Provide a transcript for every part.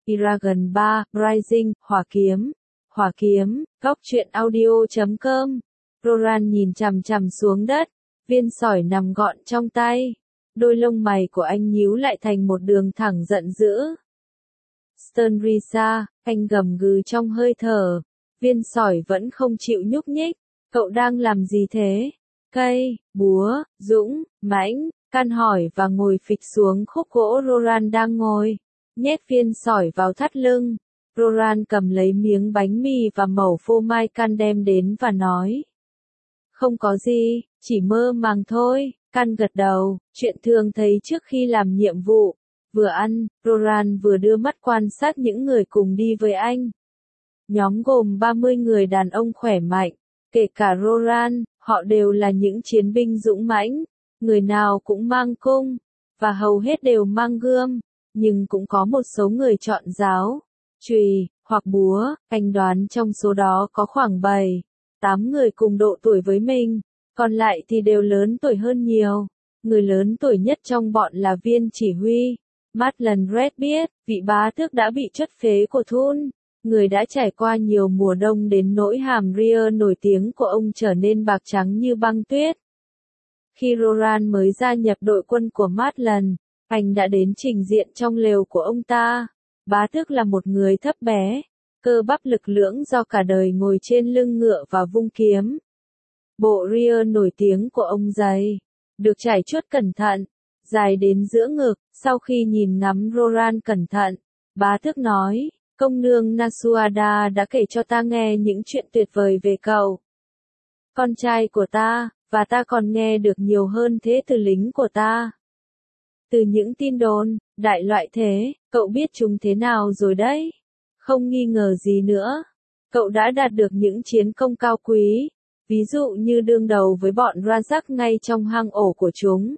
Eragon 3, Rising, Hỏa kiếm, góc truyện audio.com. Roran nhìn chằm chằm xuống đất, viên sỏi nằm gọn trong tay. Đôi lông mày của anh nhíu lại thành một đường thẳng giận dữ. Sternrisa, anh gầm gừ trong hơi thở. Viên sỏi vẫn không chịu nhúc nhích. Cậu đang làm gì thế? Cây, búa, dũng, mãnh, Can hỏi và ngồi phịch xuống khúc gỗ Roran đang ngồi. Nhét viên sỏi vào thắt lưng. Roran cầm lấy miếng bánh mì và mẩu phô mai Can đem đến và nói. Không có gì, chỉ mơ màng thôi. Can gật đầu, chuyện thường thấy trước khi làm nhiệm vụ. Vừa ăn, Roran vừa đưa mắt quan sát những người cùng đi với anh. Nhóm gồm 30 người đàn ông khỏe mạnh, kể cả Roran, họ đều là những chiến binh dũng mãnh, người nào cũng mang cung, và hầu hết đều mang gươm, nhưng cũng có một số người chọn giáo, chùy, hoặc búa. Anh đoán trong số đó có khoảng 7-8 người cùng độ tuổi với mình, còn lại thì đều lớn tuổi hơn nhiều. Người lớn tuổi nhất trong bọn là viên chỉ huy, Maitland Redbeard, vị bá tước đã bị chất phế của Thun. Người đã trải qua nhiều mùa đông đến nỗi hàm ria nổi tiếng của ông trở nên bạc trắng như băng tuyết. Khi Roran mới gia nhập đội quân của Maitland, anh đã đến trình diện trong lều của ông ta. Bá tước là một người thấp bé, cơ bắp lực lưỡng do cả đời ngồi trên lưng ngựa và vung kiếm. Bộ ria nổi tiếng của ông dày, được trải chuốt cẩn thận, dài đến giữa ngực. Sau khi nhìn ngắm Roran cẩn thận, bá tước nói. Công nương Nasuada đã kể cho ta nghe những chuyện tuyệt vời về cậu. Con trai của ta, và ta còn nghe được nhiều hơn thế từ lính của ta. Từ những tin đồn, đại loại thế, cậu biết chúng thế nào rồi đấy. Không nghi ngờ gì nữa. Cậu đã đạt được những chiến công cao quý, ví dụ như đương đầu với bọn Rajak ngay trong hang ổ của chúng.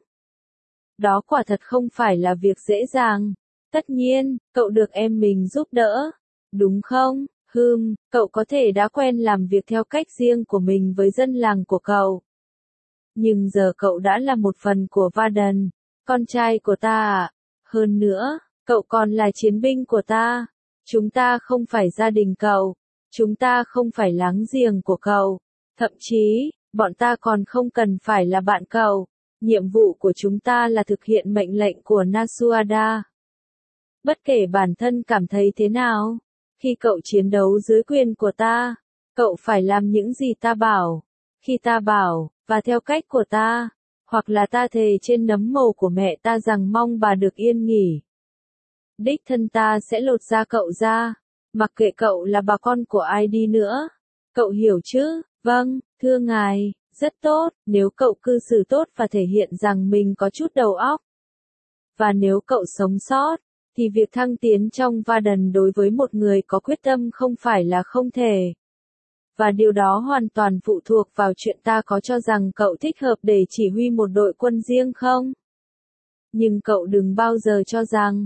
Đó quả thật không phải là việc dễ dàng. Tất nhiên, cậu được em mình giúp đỡ. Đúng không? Cậu có thể đã quen làm việc theo cách riêng của mình với dân làng của cậu. Nhưng giờ cậu đã là một phần của Varden, con trai của ta à? Hơn nữa, cậu còn là chiến binh của ta. Chúng ta không phải gia đình cậu. Chúng ta không phải láng giềng của cậu. Thậm chí, bọn ta còn không cần phải là bạn cậu. Nhiệm vụ của chúng ta là thực hiện mệnh lệnh của Nasuada. Bất kể bản thân cảm thấy thế nào, khi cậu chiến đấu dưới quyền của ta, cậu phải làm những gì ta bảo, khi ta bảo, và theo cách của ta, hoặc là ta thề trên nấm mồ của mẹ ta rằng mong bà được yên nghỉ. Đích thân ta sẽ lột da cậu ra, mặc kệ cậu là bà con của ai đi nữa. Cậu hiểu chứ? Vâng, thưa ngài, rất tốt, nếu cậu cư xử tốt và thể hiện rằng mình có chút đầu óc. Và nếu cậu sống sót, thì việc thăng tiến trong Varden đối với một người có quyết tâm không phải là không thể. Và điều đó hoàn toàn phụ thuộc vào chuyện ta có cho rằng cậu thích hợp để chỉ huy một đội quân riêng không. Nhưng cậu đừng bao giờ cho rằng,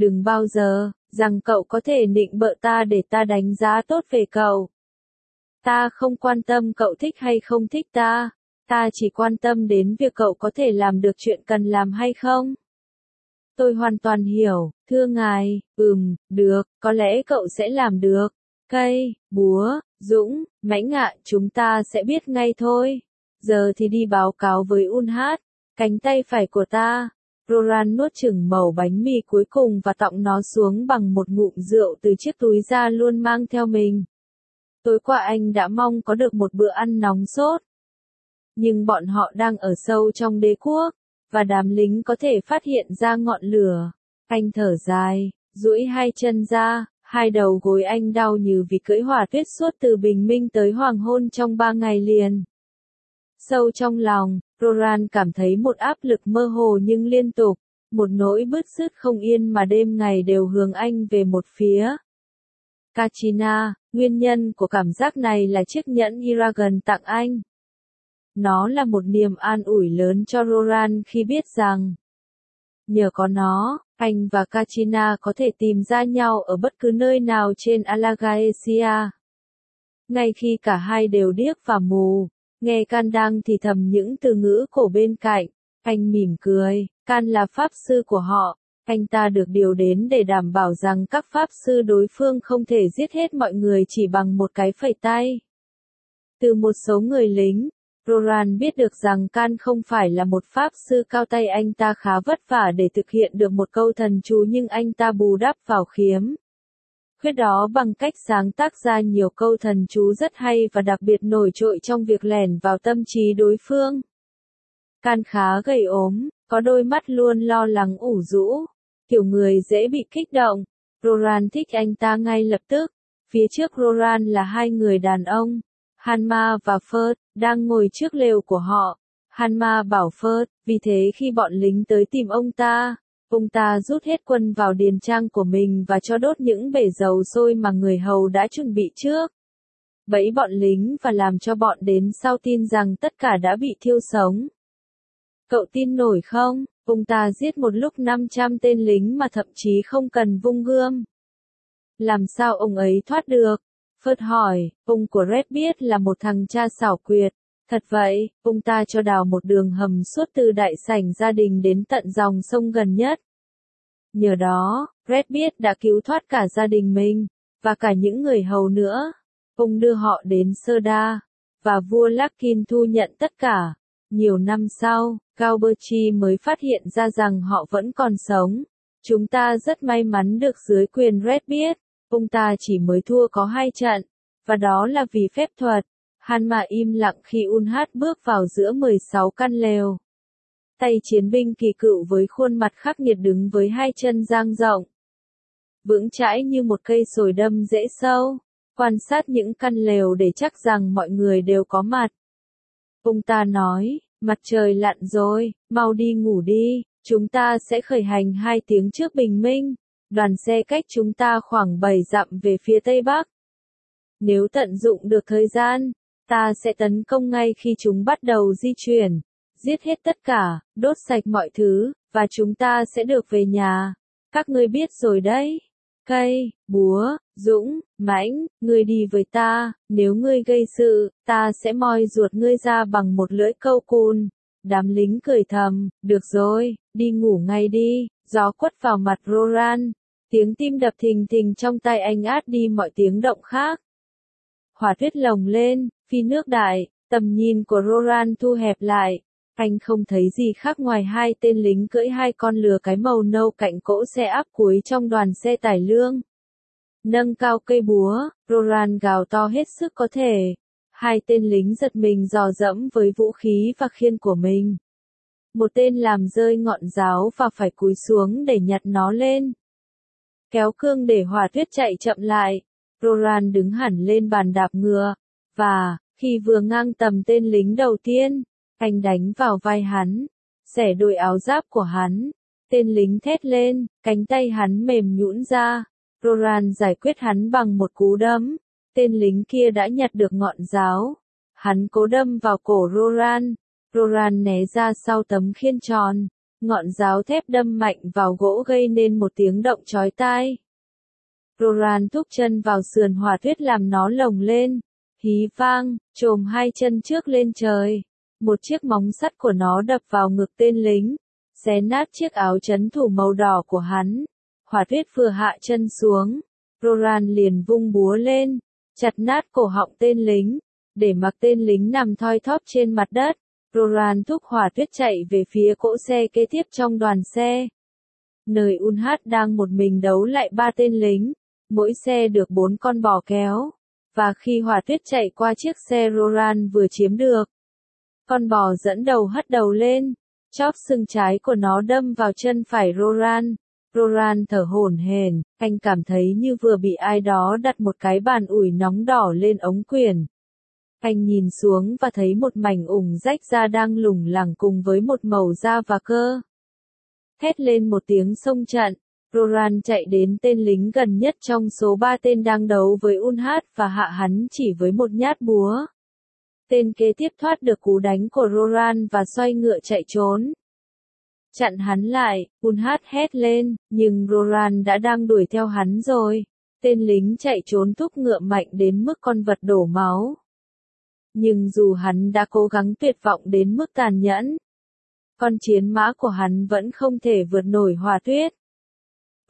cậu có thể nịnh bợ ta để ta đánh giá tốt về cậu. Ta không quan tâm cậu thích hay không thích ta, ta chỉ quan tâm đến việc cậu có thể làm được chuyện cần làm hay không. Tôi hoàn toàn hiểu, thưa ngài, được, có lẽ cậu sẽ làm được. Cây, búa, dũng, mãnh ạ, chúng ta sẽ biết ngay thôi. Giờ thì đi báo cáo với Unhat, cánh tay phải của ta. Roran nuốt chửng mẩu bánh mì cuối cùng và tọng nó xuống bằng một ngụm rượu từ chiếc túi da luôn mang theo mình. Tối qua anh đã mong có được một bữa ăn nóng sốt. Nhưng bọn họ đang ở sâu trong đế quốc, và đám lính có thể phát hiện ra ngọn lửa. Anh thở dài, duỗi hai chân ra, hai đầu gối anh đau như vì cưỡi hỏa tuyết suốt từ bình minh tới hoàng hôn trong 3 ngày liền. Sâu trong lòng, Roran cảm thấy một áp lực mơ hồ nhưng liên tục, một nỗi bứt rứt không yên mà đêm ngày đều hướng anh về một phía. Kachina, nguyên nhân của cảm giác này là chiếc nhẫn Eragon tặng anh. Nó là một niềm an ủi lớn cho Roran khi biết rằng, nhờ có nó, anh và Kachina có thể tìm ra nhau ở bất cứ nơi nào trên Alagaesia. Ngay khi cả hai đều điếc và mù, nghe Can đang thì thầm những từ ngữ cổ bên cạnh, anh mỉm cười. Can là pháp sư của họ, Anh ta được điều đến để đảm bảo rằng các pháp sư đối phương không thể giết hết mọi người chỉ bằng một cái phẩy tay. Từ một số người lính, Roran biết được rằng Can không phải là một pháp sư cao tay, anh ta khá vất vả để thực hiện được một câu thần chú, nhưng anh ta bù đắp vào khiếm khuyết đó bằng cách sáng tác ra nhiều câu thần chú rất hay và đặc biệt nổi trội trong việc lẻn vào tâm trí đối phương. Can khá gầy ốm, có đôi mắt luôn lo lắng ủ rũ, kiểu người dễ bị kích động. Roran thích anh ta ngay lập tức. Phía trước Roran là hai người đàn ông, Hanma và Ferd, đang ngồi trước lều của họ. Hanma bảo Ferd, vì thế khi bọn lính tới tìm ông ta rút hết quân vào điền trang của mình và cho đốt những bể dầu sôi mà người hầu đã chuẩn bị trước. Bẫy bọn lính và làm cho bọn đến sau tin rằng tất cả đã bị thiêu sống. Cậu tin nổi không? Ông ta giết một lúc 500 tên lính mà thậm chí không cần vung gươm. Làm sao ông ấy thoát được? Phớt hỏi, ông của Red biết là một thằng cha xảo quyệt. Thật vậy, ông ta cho đào một đường hầm suốt từ đại sảnh gia đình đến tận dòng sông gần nhất. Nhờ đó, Red biết đã cứu thoát cả gia đình mình, và cả những người hầu nữa. Ông đưa họ đến Serda, và vua Larkin thu nhận tất cả. Nhiều năm sau, Galberchi mới phát hiện ra rằng họ vẫn còn sống. Chúng ta rất may mắn được dưới quyền Red biết. Ông ta chỉ mới thua có 2 trận, và đó là vì phép thuật. Hanma im lặng khi Unhat bước vào giữa 16 căn lều. Tay chiến binh kỳ cựu với khuôn mặt khắc nghiệt đứng với 2 chân dang rộng, vững chãi như một cây sồi đâm rễ sâu, quan sát những căn lều để chắc rằng mọi người đều có mặt. Ông ta nói, mặt trời lặn rồi, mau đi ngủ đi, chúng ta sẽ khởi hành 2 tiếng trước bình minh. Đoàn xe cách chúng ta khoảng 7 dặm về phía tây bắc. Nếu tận dụng được thời gian, ta sẽ tấn công ngay khi chúng bắt đầu di chuyển, giết hết tất cả, đốt sạch mọi thứ, và chúng ta sẽ được về nhà. Các ngươi biết rồi đấy. Cây, búa, dũng, mãnh, ngươi đi với ta, nếu ngươi gây sự, ta sẽ moi ruột ngươi ra bằng một lưỡi câu cùn. Đám lính cười thầm, được rồi, đi ngủ ngay đi. Gió quất vào mặt Roran. Tiếng tim đập thình thình trong tay anh át đi mọi tiếng động khác. Hỏa tuyết lồng lên, phi nước đại, tầm nhìn của Roran thu hẹp lại. Anh không thấy gì khác ngoài 2 tên lính cưỡi 2 con lừa cái màu nâu cạnh cỗ xe áp cuối trong đoàn xe tải lương. Nâng cao cây búa, Roran gào to hết sức có thể. 2 tên lính giật mình dò dẫm với vũ khí và khiên của mình. Một tên làm rơi ngọn giáo và phải cúi xuống để nhặt nó lên. Kéo cương để hỏa tuyết chạy chậm lại. Roran đứng hẳn lên bàn đạp ngựa. Và, khi vừa ngang tầm tên lính đầu tiên, anh đánh vào vai hắn, xẻ đôi áo giáp của hắn. Tên lính thét lên, cánh tay hắn mềm nhũn ra. Roran giải quyết hắn bằng một cú đấm. Tên lính kia đã nhặt được ngọn giáo. Hắn cố đâm vào cổ Roran. Roran né ra sau tấm khiên tròn. Ngọn giáo thép đâm mạnh vào gỗ gây nên một tiếng động chói tai. Roran thúc chân vào sườn hỏa tuyết làm nó lồng lên. Hí vang, chồm 2 chân trước lên trời. Một chiếc móng sắt của nó đập vào ngực tên lính, xé nát chiếc áo trấn thủ màu đỏ của hắn. Hỏa tuyết vừa hạ chân xuống, Roran liền vung búa lên, chặt nát cổ họng tên lính, để mặc tên lính nằm thoi thóp trên mặt đất. Roran thúc hỏa tuyết chạy về phía cỗ xe kế tiếp trong đoàn xe. Nơi Unhat đang một mình đấu lại 3 tên lính, mỗi xe được 4 con bò kéo. Và khi hỏa tuyết chạy qua chiếc xe Roran vừa chiếm được, con bò dẫn đầu hất đầu lên, chóp xương trái của nó đâm vào chân phải Roran. Roran thở hổn hển, anh cảm thấy như vừa bị ai đó đặt một cái bàn ủi nóng đỏ lên ống quyển. Anh nhìn xuống và thấy một mảnh ủng rách da đang lủng lẳng cùng với một mẩu da và cơ. Hét lên một tiếng xông trận, Roran chạy đến tên lính gần nhất trong số 3 tên đang đấu với Unhat và hạ hắn chỉ với một nhát búa. Tên kế tiếp thoát được cú đánh của Roran và xoay ngựa chạy trốn. Chặn hắn lại, Unhat hét lên, nhưng Roran đã đang đuổi theo hắn rồi. Tên lính chạy trốn thúc ngựa mạnh đến mức con vật đổ máu. Nhưng dù hắn đã cố gắng tuyệt vọng đến mức tàn nhẫn, con chiến mã của hắn vẫn không thể vượt nổi hỏa tuyết.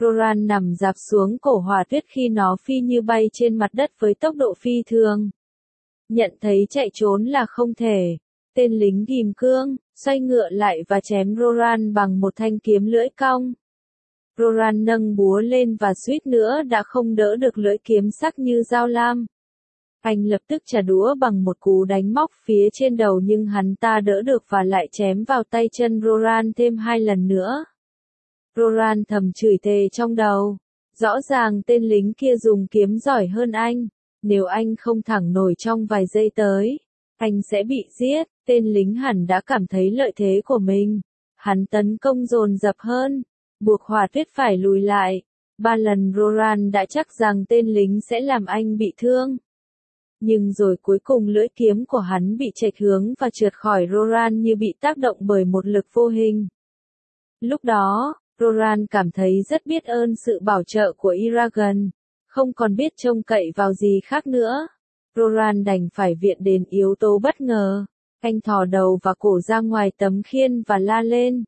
Roran nằm rạp xuống cổ Hỏa Tuyết khi nó phi như bay trên mặt đất với tốc độ phi thường. Nhận thấy chạy trốn là không thể, tên lính ghim cương, xoay ngựa lại và chém Roran bằng một thanh kiếm lưỡi cong. Roran nâng búa lên và suýt nữa đã không đỡ được lưỡi kiếm sắc như dao lam. Anh lập tức trả đũa bằng một cú đánh móc phía trên đầu nhưng hắn ta đỡ được và lại chém vào tay chân Roran thêm 2 lần nữa. Roran thầm chửi thề trong đầu. Rõ ràng tên lính kia dùng kiếm giỏi hơn anh. Nếu anh không thẳng nổi trong vài giây tới, anh sẽ bị giết. Tên lính hẳn đã cảm thấy lợi thế của mình. Hắn tấn công dồn dập hơn, buộc Hỏa Tuyết phải lùi lại. 3 lần Roran đã chắc rằng tên lính sẽ làm anh bị thương. Nhưng rồi cuối cùng lưỡi kiếm của hắn bị chệch hướng và trượt khỏi Roran như bị tác động bởi một lực vô hình. Lúc đó, Roran cảm thấy rất biết ơn sự bảo trợ của Eragon, không còn biết trông cậy vào gì khác nữa. Roran đành phải viện đến yếu tố bất ngờ. Anh thò đầu và cổ ra ngoài tấm khiên và la lên.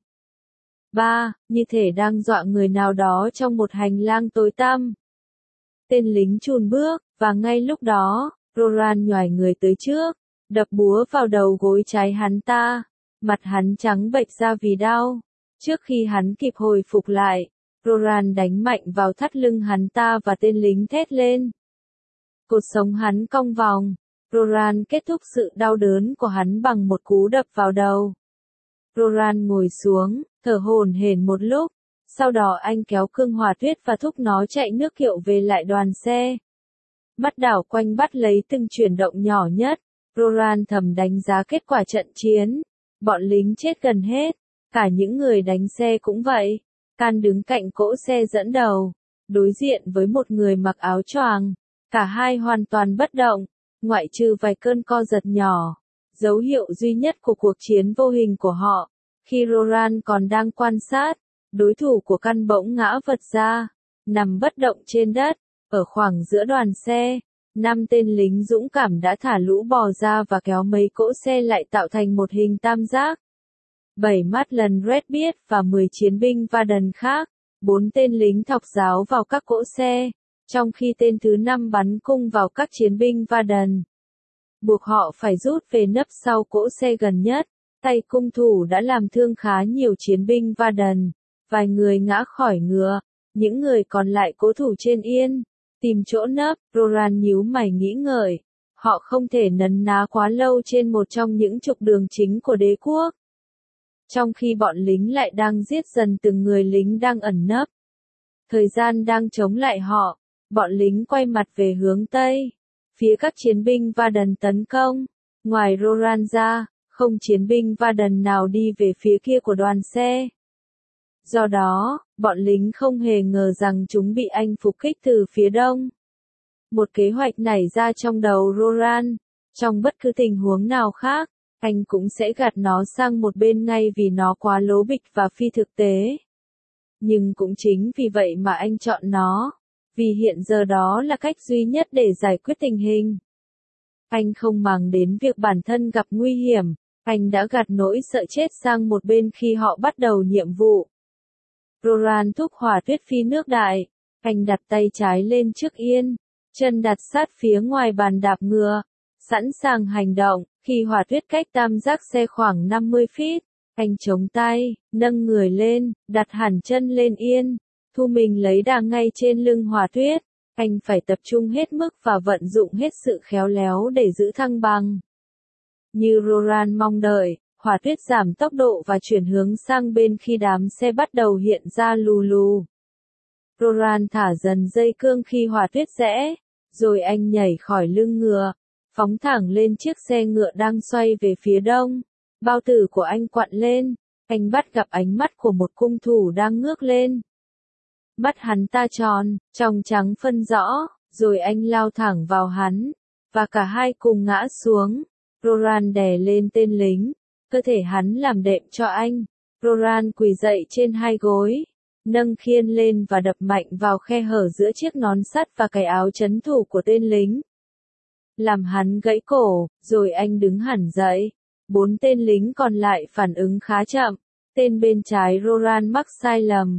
Như thể đang dọa người nào đó trong một hành lang tối tăm. Tên lính chùn bước, và ngay lúc đó, Roran nhoài người tới trước, đập búa vào đầu gối trái hắn ta. Mặt hắn trắng bệch ra vì đau. Trước khi hắn kịp hồi phục lại, Roran đánh mạnh vào thắt lưng hắn ta và tên lính thét lên. Cột sống hắn cong vòng. Roran kết thúc sự đau đớn của hắn bằng một cú đập vào đầu. Roran ngồi xuống, thở hổn hển một lúc. Sau đó anh kéo cương Hỏa Tuyết và thúc nó chạy nước kiệu về lại đoàn xe. Mắt đảo quanh bắt lấy từng chuyển động nhỏ nhất. Roran thầm đánh giá kết quả trận chiến. Bọn lính chết gần hết. Cả những người đánh xe cũng vậy. Can đứng cạnh cỗ xe dẫn đầu, đối diện với một người mặc áo choàng. Cả hai hoàn toàn bất động, ngoại trừ vài cơn co giật nhỏ. Dấu hiệu duy nhất của cuộc chiến vô hình của họ. Khi Roran còn đang quan sát, đối thủ của Can bỗng ngã vật ra, nằm bất động trên đất. Ở khoảng giữa đoàn xe, 5 tên lính dũng cảm đã thả lũ bò ra và kéo mấy cỗ xe lại tạo thành một hình tam giác. 7 Maitland Redbeard và 10 chiến binh Varden khác, 4 tên lính thọc giáo vào các cỗ xe, trong khi tên thứ 5 bắn cung vào các chiến binh Varden. Buộc họ phải rút về nấp sau cỗ xe gần nhất. Tay cung thủ đã làm thương khá nhiều chiến binh Varden. Vài người ngã khỏi ngựa, những người còn lại cố thủ trên yên, tìm chỗ nấp. Roran nhíu mày nghĩ ngợi. Họ không thể nấn ná quá lâu trên một trong những trục đường chính của đế quốc. Trong khi bọn lính lại đang giết dần từng người lính đang ẩn nấp. Thời gian đang chống lại họ, bọn lính quay mặt về hướng Tây. Phía các chiến binh Varden tấn công. Ngoài Roran ra, không chiến binh Varden nào đi về phía kia của đoàn xe. Do đó, bọn lính không hề ngờ rằng chúng bị anh phục kích từ phía đông. Một kế hoạch nảy ra trong đầu Roran. Trong bất cứ tình huống nào khác, anh cũng sẽ gạt nó sang một bên ngay vì nó quá lố bịch và phi thực tế. Nhưng cũng chính vì vậy mà anh chọn nó. Vì hiện giờ đó là cách duy nhất để giải quyết tình hình. Anh không màng đến việc bản thân gặp nguy hiểm. Anh đã gạt nỗi sợ chết sang một bên khi họ bắt đầu nhiệm vụ. Roran thúc Hỏa Tuyết phi nước đại. Anh đặt tay trái lên trước yên, chân đặt sát phía ngoài bàn đạp ngựa, sẵn sàng hành động. Khi Hỏa Tuyết cách tam giác xe khoảng 50 feet, anh chống tay, nâng người lên, đặt hẳn chân lên yên, thu mình lấy đà ngay trên lưng Hỏa Tuyết. Anh phải tập trung hết mức và vận dụng hết sự khéo léo để giữ thăng bằng. Như Roran mong đợi, Hỏa Tuyết giảm tốc độ và chuyển hướng sang bên khi đám xe bắt đầu hiện ra lù lù. Roran thả dần dây cương khi Hỏa Tuyết rẽ, rồi anh nhảy khỏi lưng ngựa, phóng thẳng lên chiếc xe ngựa đang xoay về phía đông. Bao tử của anh quặn lên, anh bắt gặp ánh mắt của một cung thủ đang ngước lên. Mắt hắn ta tròn, trong trắng phân rõ, rồi anh lao thẳng vào hắn, và cả hai cùng ngã xuống. Roran đè lên tên lính, cơ thể hắn làm đệm cho anh. Roran quỳ dậy trên hai gối, nâng khiên lên và đập mạnh vào khe hở giữa chiếc nón sắt và cái áo trấn thủ của tên lính. Làm hắn gãy cổ, rồi anh đứng hẳn dậy. 4 tên lính còn lại phản ứng khá chậm. Tên bên trái Roran mắc sai lầm.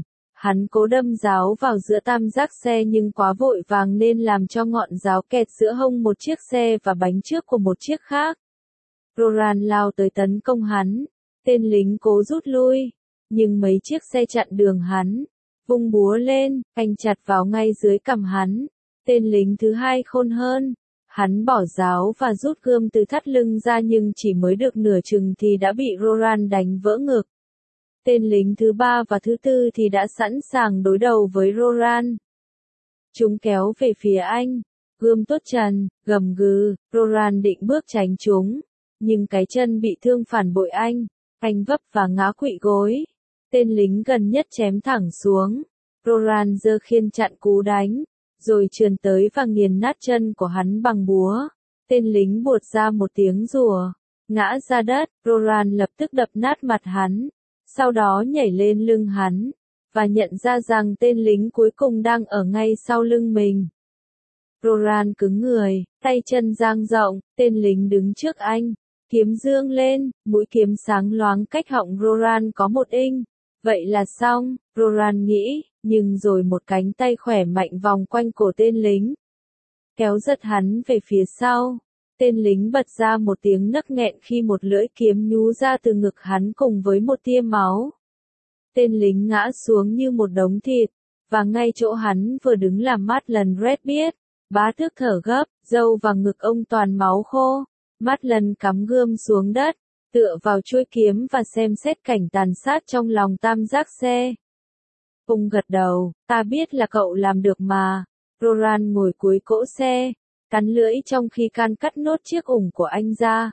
Hắn cố đâm giáo vào giữa tam giác xe nhưng quá vội vàng nên làm cho ngọn giáo kẹt giữa hông một chiếc xe và bánh trước của một chiếc khác. Roland lao tới tấn công hắn. Tên lính cố rút lui, nhưng mấy chiếc xe chặn đường hắn. Vung búa lên, anh chặt vào ngay dưới cằm hắn. Tên lính thứ hai khôn hơn. Hắn bỏ giáo và rút gươm từ thắt lưng ra nhưng chỉ mới được nửa chừng thì đã bị Roland đánh vỡ ngực. Tên lính thứ ba và thứ tư thì đã sẵn sàng đối đầu với Roland. Chúng kéo về phía anh. Gươm tốt trần, gầm gừ, Roland định bước tránh chúng. Nhưng cái chân bị thương phản bội anh. Anh vấp và ngã quỵ gối. Tên lính gần nhất chém thẳng xuống. Roland giơ khiên chặn cú đánh. Rồi trườn tới và nghiền nát chân của hắn bằng búa. Tên lính buột ra một tiếng rủa. Ngã ra đất, Roland lập tức đập nát mặt hắn. Sau đó nhảy lên lưng hắn. Và nhận ra rằng tên lính cuối cùng đang ở ngay sau lưng mình. Roland cứng người, tay chân dang rộng, tên lính đứng trước anh. Kiếm dương lên, mũi kiếm sáng loáng cách họng Roland có 1 inch. Vậy là xong, Roland nghĩ, nhưng rồi một cánh tay khỏe mạnh vòng quanh cổ tên lính. Kéo giật hắn về phía sau. Tên lính bật ra một tiếng nấc nghẹn khi một lưỡi kiếm nhú ra từ ngực hắn cùng với một tia máu. Tên lính ngã xuống như một đống thịt, và ngay chỗ hắn vừa đứng là Maitland Redbeard. Bá tước thở gấp, râu và ngực ông toàn máu khô. Maitland cắm gươm xuống đất, tựa vào chuôi kiếm và xem xét cảnh tàn sát trong lòng tam giác xe. Ông gật đầu, ta biết là cậu làm được mà. Roland ngồi cuối cỗ xe, cắn lưỡi trong khi can cắt nốt chiếc ủng của anh ra.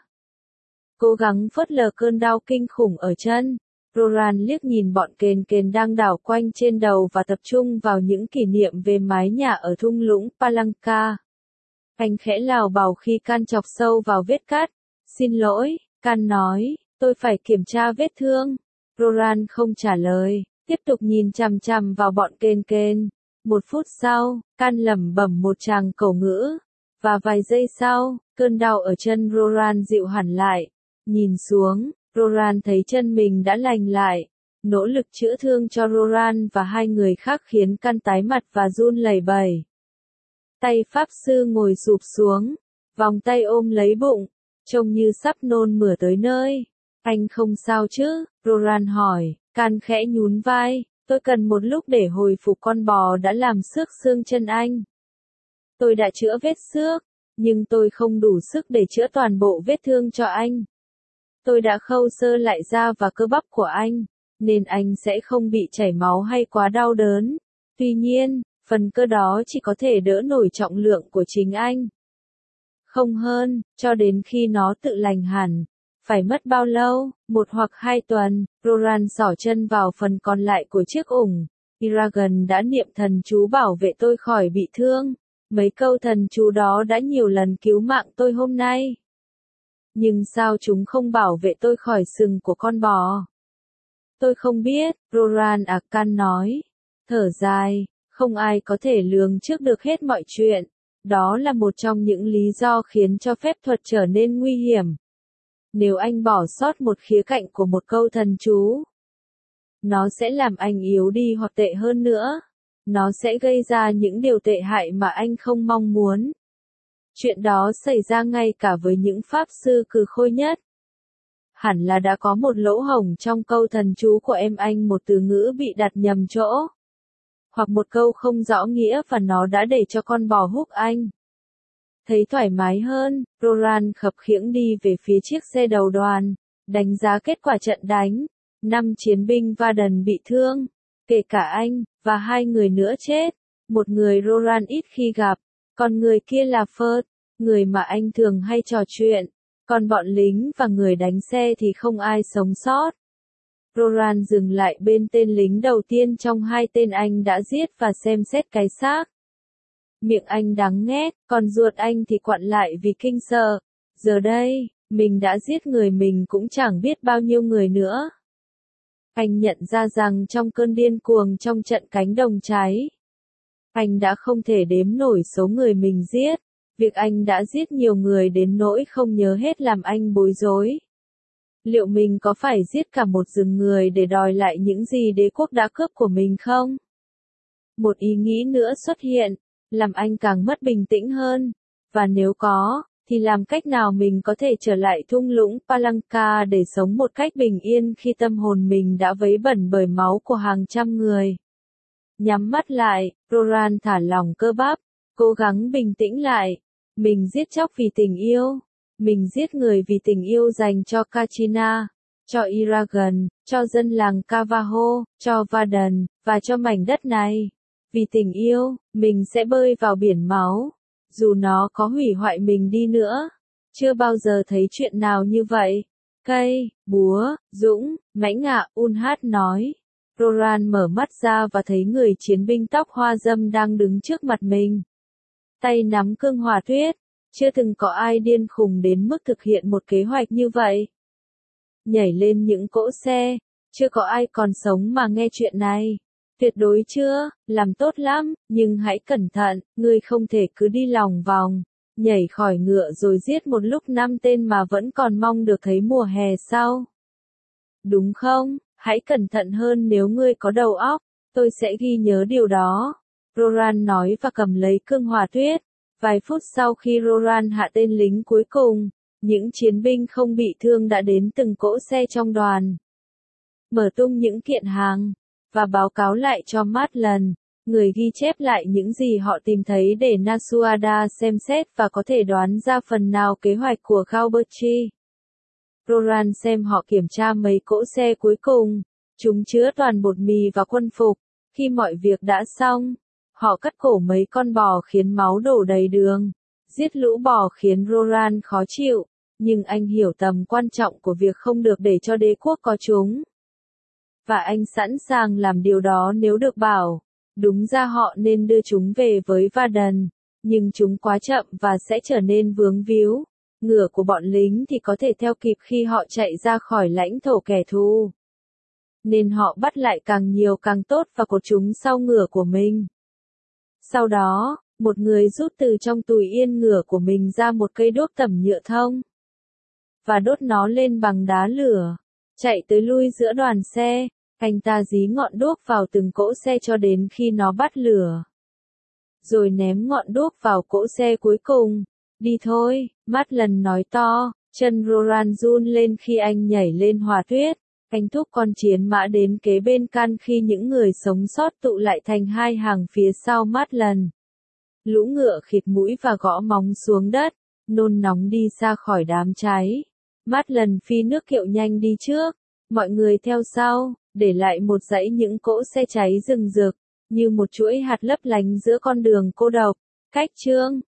Cố gắng phớt lờ cơn đau kinh khủng ở chân. Roland liếc nhìn bọn kền kền đang đảo quanh trên đầu và tập trung vào những kỷ niệm về mái nhà ở thung lũng Palanca. Anh khẽ lào bảo khi can chọc sâu vào vết cắt. Xin lỗi, can nói, tôi phải kiểm tra vết thương. Roland không trả lời, tiếp tục nhìn chằm chằm vào bọn kền kền. 1 phút sau, can lẩm bẩm một tràng cổ ngữ. Và vài giây sau, cơn đau ở chân Roland dịu hẳn lại. Nhìn xuống, Roland thấy chân mình đã lành lại. Nỗ lực chữa thương cho Roland và 2 người khác khiến can tái mặt và run lẩy bẩy. Tay pháp sư ngồi sụp xuống, vòng tay ôm lấy bụng, trông như sắp nôn mửa tới nơi. Anh không sao chứ? Roland hỏi. Can khẽ nhún vai. Tôi cần một lúc để hồi phục con bò đã làm xước xương chân anh. Tôi đã chữa vết xước, nhưng tôi không đủ sức để chữa toàn bộ vết thương cho anh. Tôi đã khâu sơ lại da và cơ bắp của anh, nên anh sẽ không bị chảy máu hay quá đau đớn. Tuy nhiên, phần cơ đó chỉ có thể đỡ nổi trọng lượng của chính anh. Không hơn, cho đến khi nó tự lành hẳn. Phải mất bao lâu? 1 hoặc 2 tuần. Roland xỏ chân vào phần còn lại của chiếc ủng. Iragan đã niệm thần chú bảo vệ tôi khỏi bị thương. Mấy câu thần chú đó đã nhiều lần cứu mạng tôi hôm nay. Nhưng sao chúng không bảo vệ tôi khỏi sừng của con bò? Tôi không biết, Roland Can nói. Thở dài, không ai có thể lường trước được hết mọi chuyện. Đó là một trong những lý do khiến cho phép thuật trở nên nguy hiểm. Nếu anh bỏ sót một khía cạnh của một câu thần chú, nó sẽ làm anh yếu đi hoặc tệ hơn nữa. Nó sẽ gây ra những điều tệ hại mà anh không mong muốn. Chuyện đó xảy ra ngay cả với những pháp sư cừ khôi nhất. Hẳn là đã có một lỗ hổng trong câu thần chú của em anh, một từ ngữ bị đặt nhầm chỗ. Hoặc một câu không rõ nghĩa và nó đã để cho con bò húc anh. Thấy thoải mái hơn, Roland khập khiễng đi về phía chiếc xe đầu đoàn, đánh giá kết quả trận đánh. 5 chiến binh Varden bị thương, kể cả anh, và 2 người nữa chết. Một người Roland ít khi gặp, còn người kia là Ferd, người mà anh thường hay trò chuyện. Còn bọn lính và người đánh xe thì không ai sống sót. Roland dừng lại bên tên lính đầu tiên trong 2 tên anh đã giết và xem xét cái xác. Miệng anh đắng nghét, còn ruột anh thì quặn lại vì kinh sợ. Giờ đây, mình đã giết người mình cũng chẳng biết bao nhiêu người nữa. Anh nhận ra rằng trong cơn điên cuồng trong trận cánh đồng cháy, anh đã không thể đếm nổi số người mình giết. Việc anh đã giết nhiều người đến nỗi không nhớ hết làm anh bối rối. Liệu mình có phải giết cả một rừng người để đòi lại những gì đế quốc đã cướp của mình không? Một ý nghĩ nữa xuất hiện, làm anh càng mất bình tĩnh hơn. Và nếu có, thì làm cách nào mình có thể trở lại thung lũng Palanca để sống một cách bình yên khi tâm hồn mình đã vấy bẩn bởi máu của hàng trăm người? Nhắm mắt lại, Roran thả lỏng cơ bắp, cố gắng bình tĩnh lại. Mình giết chóc vì tình yêu. Mình giết người vì tình yêu dành cho Kachina, cho Iragan, cho dân làng Cavajo, cho Varden, và cho mảnh đất này. Vì tình yêu, mình sẽ bơi vào biển máu. Dù nó có hủy hoại mình đi nữa. Chưa bao giờ thấy chuyện nào như vậy. Cây, búa, dũng, mãnh ạ, Unhat nói. Roran mở mắt ra và thấy người chiến binh tóc hoa râm đang đứng trước mặt mình. Tay nắm cương hỏa tuyết. Chưa từng có ai điên khùng đến mức thực hiện một kế hoạch như vậy. Nhảy lên những cỗ xe. Chưa có ai còn sống mà nghe chuyện này. Tuyệt đối chưa, làm tốt lắm, nhưng hãy cẩn thận, ngươi không thể cứ đi lòng vòng, nhảy khỏi ngựa rồi giết một lúc 5 tên mà vẫn còn mong được thấy mùa hè sau. Đúng không? Hãy cẩn thận hơn nếu ngươi có đầu óc, tôi sẽ ghi nhớ điều đó. Roran nói và cầm lấy cương hỏa tuyết. Vài phút sau khi Roran hạ tên lính cuối cùng, những chiến binh không bị thương đã đến từng cỗ xe trong đoàn. Mở tung những kiện hàng và báo cáo lại cho Maitland, người ghi chép lại những gì họ tìm thấy để Nasuada xem xét và có thể đoán ra phần nào kế hoạch của Galberti. Roran xem họ kiểm tra mấy cỗ xe cuối cùng, chúng chứa toàn bột mì và quân phục. Khi mọi việc đã xong, họ cắt cổ mấy con bò khiến máu đổ đầy đường. Giết lũ bò khiến Roran khó chịu, nhưng anh hiểu tầm quan trọng của việc không được để cho đế quốc có chúng. Và anh sẵn sàng làm điều đó nếu được bảo. Đúng ra họ nên đưa chúng về với Varden, nhưng chúng quá chậm và sẽ trở nên vướng víu. Ngựa của bọn lính thì có thể theo kịp khi họ chạy ra khỏi lãnh thổ kẻ thù. Nên họ bắt lại càng nhiều càng tốt và cột chúng sau ngựa của mình. Sau đó, một người rút từ trong túi yên ngựa của mình ra một cây đốt tẩm nhựa thông. Và đốt nó lên bằng đá lửa. Chạy tới lui giữa đoàn xe, anh ta dí ngọn đuốc vào từng cỗ xe cho đến khi nó bắt lửa. Rồi ném ngọn đuốc vào cỗ xe cuối cùng. Đi thôi, Maitland nói to, chân Roran run lên khi anh nhảy lên hỏa tuyết. Anh thúc con chiến mã đến kế bên can khi những người sống sót tụ lại thành hai hàng phía sau Maitland. Lũ ngựa khịt mũi và gõ móng xuống đất, nôn nóng đi xa khỏi đám cháy. Maitland phi nước kiệu nhanh đi trước, mọi người theo sau, để lại một dãy những cỗ xe cháy rừng rực, như một chuỗi hạt lấp lánh giữa con đường cô độc. Cách chương